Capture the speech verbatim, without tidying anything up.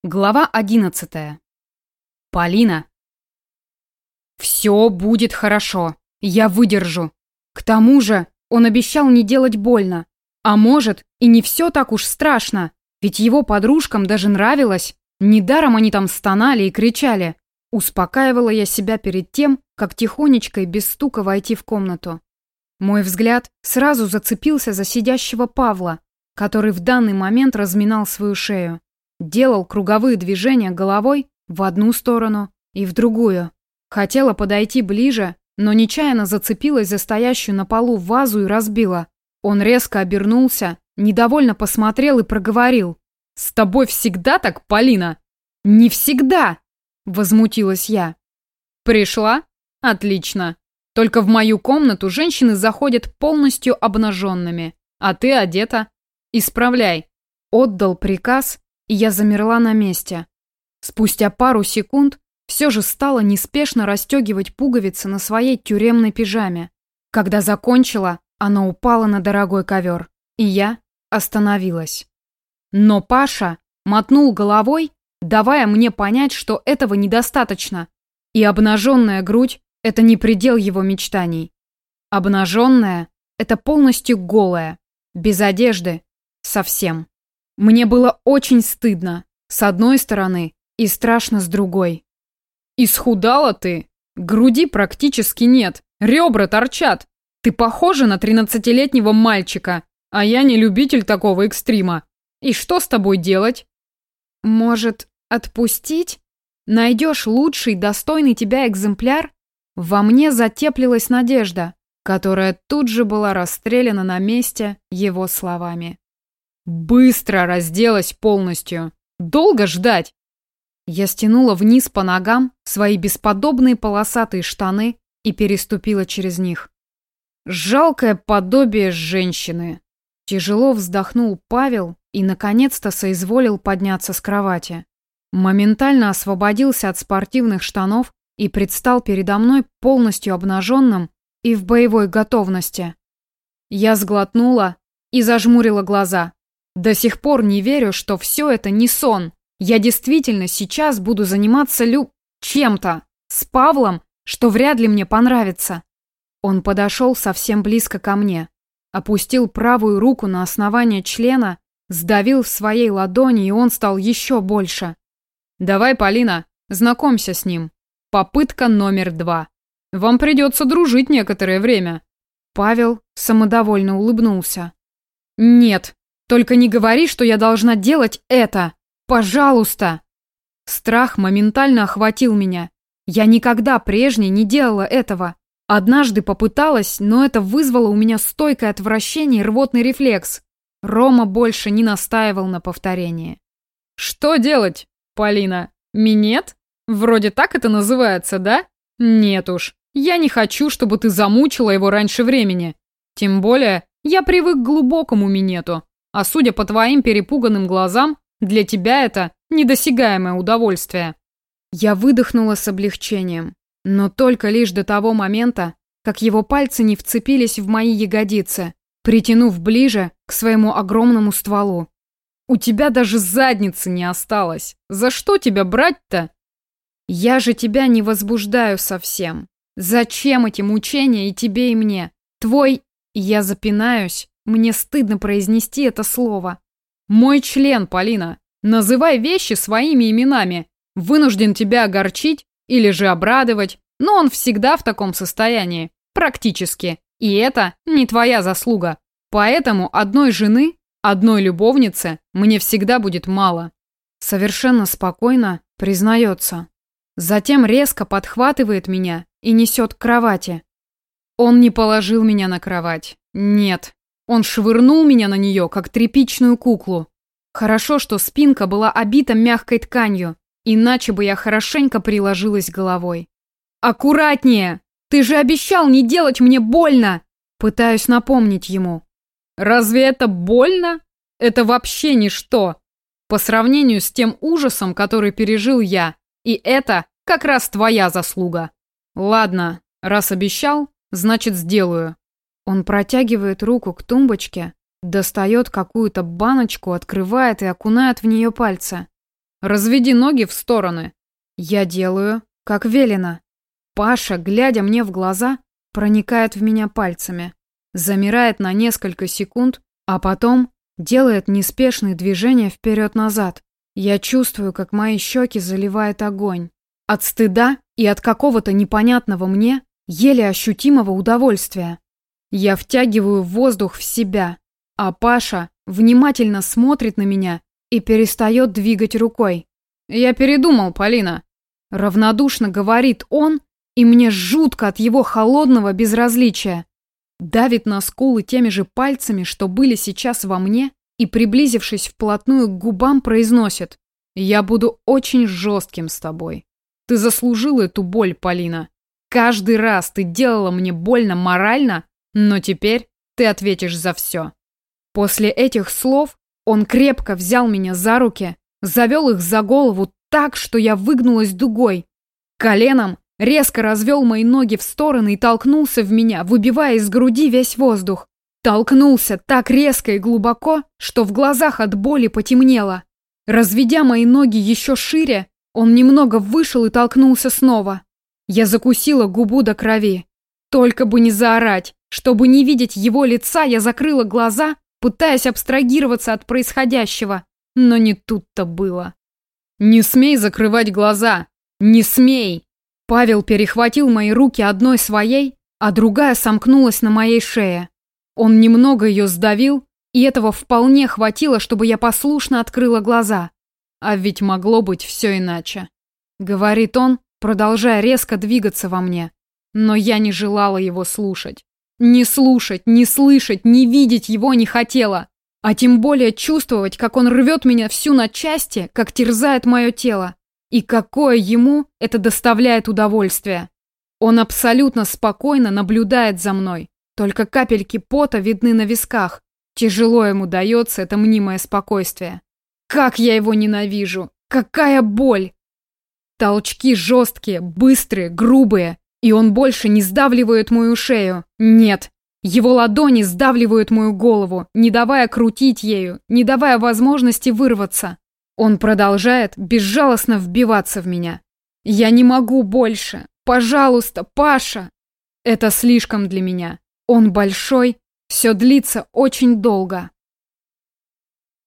Глава одиннадцатая. Полина. «Все будет хорошо. Я выдержу. К тому же он обещал не делать больно. А может, и не все так уж страшно, ведь его подружкам даже нравилось. Недаром они там стонали и кричали». Успокаивала я себя перед тем, как тихонечко и без стука войти в комнату. Мой взгляд сразу зацепился за сидящего Павла, который в данный момент разминал свою шею. Делал круговые движения головой в одну сторону и в другую. Хотела подойти ближе, но нечаянно зацепилась за стоящую на полу вазу и разбила. Он резко обернулся, недовольно посмотрел и проговорил: «С тобой всегда так, Полина?» «Не всегда!» — возмутилась я. «Пришла? Отлично. Только в мою комнату женщины заходят полностью обнаженными, а ты одета. Исправляй». Отдал приказ, и я замерла на месте. Спустя пару секунд все же стала неспешно расстегивать пуговицы на своей тюремной пижаме. Когда закончила, она упала на дорогой ковер, и я остановилась. Но Паша мотнул головой, давая мне понять, что этого недостаточно, и обнаженная грудь — это не предел его мечтаний. Обнаженная — это полностью голая, без одежды, совсем. Мне было очень стыдно, с одной стороны, и страшно с другой. «Исхудала ты? Груди практически нет, ребра торчат. Ты похожа на тринадцатилетнего мальчика, а я не любитель такого экстрима. И что с тобой делать?» «Может, отпустить? Найдешь лучший, достойный тебя экземпляр?» Во мне затеплилась надежда, которая тут же была расстреляна на месте его словами. «Быстро разделась полностью. Долго ждать?» Я стянула вниз по ногам свои бесподобные полосатые штаны и переступила через них. Жалкое подобие женщины. Тяжело вздохнул Павел и наконец-то соизволил подняться с кровати. Моментально освободился от спортивных штанов и предстал передо мной полностью обнаженным и в боевой готовности. Я сглотнула и зажмурила глаза. До сих пор не верю, что все это не сон. Я действительно сейчас буду заниматься лю... чем-то с Павлом, что вряд ли мне понравится. Он подошел совсем близко ко мне, опустил правую руку на основание члена, сдавил в своей ладони, и он стал еще больше. «Давай, Полина, знакомься с ним. Попытка номер два. Вам придется дружить некоторое время». Павел самодовольно улыбнулся. «Нет. Только не говори, что я должна делать это! Пожалуйста!» Страх моментально охватил меня. Я никогда прежде не делала этого. Однажды попыталась, но это вызвало у меня стойкое отвращение и рвотный рефлекс. Рома больше не настаивал на повторении. «Что делать, Полина? Минет? Вроде так это называется, да? Нет уж. Я не хочу, чтобы ты замучила его раньше времени. Тем более, я привык к глубокому минету. А судя по твоим перепуганным глазам, для тебя это недосягаемое удовольствие». Я выдохнула с облегчением, но только лишь до того момента, как его пальцы не вцепились в мои ягодицы, притянув ближе к своему огромному стволу. «У тебя даже задницы не осталось. За что тебя брать-то?» «Я же тебя не возбуждаю совсем. Зачем эти мучения и тебе, и мне? Твой...» Я запинаюсь. Мне стыдно произнести это слово. «Мой член, Полина. Называй вещи своими именами. Вынужден тебя огорчить или же обрадовать, но он всегда в таком состоянии. Практически. И это не твоя заслуга. Поэтому одной жены, одной любовницы мне всегда будет мало». Совершенно спокойно признается. Затем резко подхватывает меня и несет к кровати. Он не положил меня на кровать. Нет. Он швырнул меня на нее, как тряпичную куклу. Хорошо, что спинка была обита мягкой тканью, иначе бы я хорошенько приложилась головой. «Аккуратнее! Ты же обещал не делать мне больно!» Пытаюсь напомнить ему. «Разве это больно? Это вообще ничто. По сравнению с тем ужасом, который пережил я. И это как раз твоя заслуга. Ладно, раз обещал, значит сделаю». Он протягивает руку к тумбочке, достает какую-то баночку, открывает и окунает в нее пальцы. Разведи ноги в стороны». Я делаю, как велено. Паша, глядя мне в глаза, проникает в меня пальцами, замирает на несколько секунд, а потом делает неспешные движения вперед-назад. Я чувствую, как мои щеки заливает огонь. От стыда и от какого-то непонятного мне, еле ощутимого удовольствия. Я втягиваю воздух в себя, а Паша внимательно смотрит на меня и перестает двигать рукой. «Я передумал, Полина», — равнодушно говорит он, и мне жутко от его холодного безразличия. Давит на скулы теми же пальцами, что были сейчас во мне, и, приблизившись вплотную к губам, произносит: «Я буду очень жестким с тобой. Ты заслужила эту боль, Полина. Каждый раз ты делала мне больно морально, но теперь ты ответишь за все». После этих слов он крепко взял меня за руки, завел их за голову так, что я выгнулась дугой. Коленом резко развел мои ноги в стороны и толкнулся в меня, выбивая из груди весь воздух. Толкнулся так резко и глубоко, что в глазах от боли потемнело. Разведя мои ноги еще шире, он немного вышел и толкнулся снова. Я закусила губу до крови. Только бы не заорать. Чтобы не видеть его лица, я закрыла глаза, пытаясь абстрагироваться от происходящего. Но не тут-то было. «Не смей закрывать глаза! Не смей!» Павел перехватил мои руки одной своей, а другая сомкнулась на моей шее. Он немного ее сдавил, и этого вполне хватило, чтобы я послушно открыла глаза. А ведь могло быть все иначе. Говорит он, продолжая резко двигаться во мне. Но я не желала его слушать. Не слушать, не слышать, не видеть его не хотела. А тем более чувствовать, как он рвет меня всю на части, как терзает мое тело. И какое ему это доставляет удовольствие. Он абсолютно спокойно наблюдает за мной. Только капельки пота видны на висках. Тяжело ему дается это мнимое спокойствие. Как я его ненавижу! Какая боль! Толчки жесткие, быстрые, грубые. И он больше не сдавливает мою шею. Нет. Его ладони сдавливают мою голову, не давая крутить ею, не давая возможности вырваться. Он продолжает безжалостно вбиваться в меня. Я не могу больше. Пожалуйста, Паша. Это слишком для меня. Он большой. Все длится очень долго.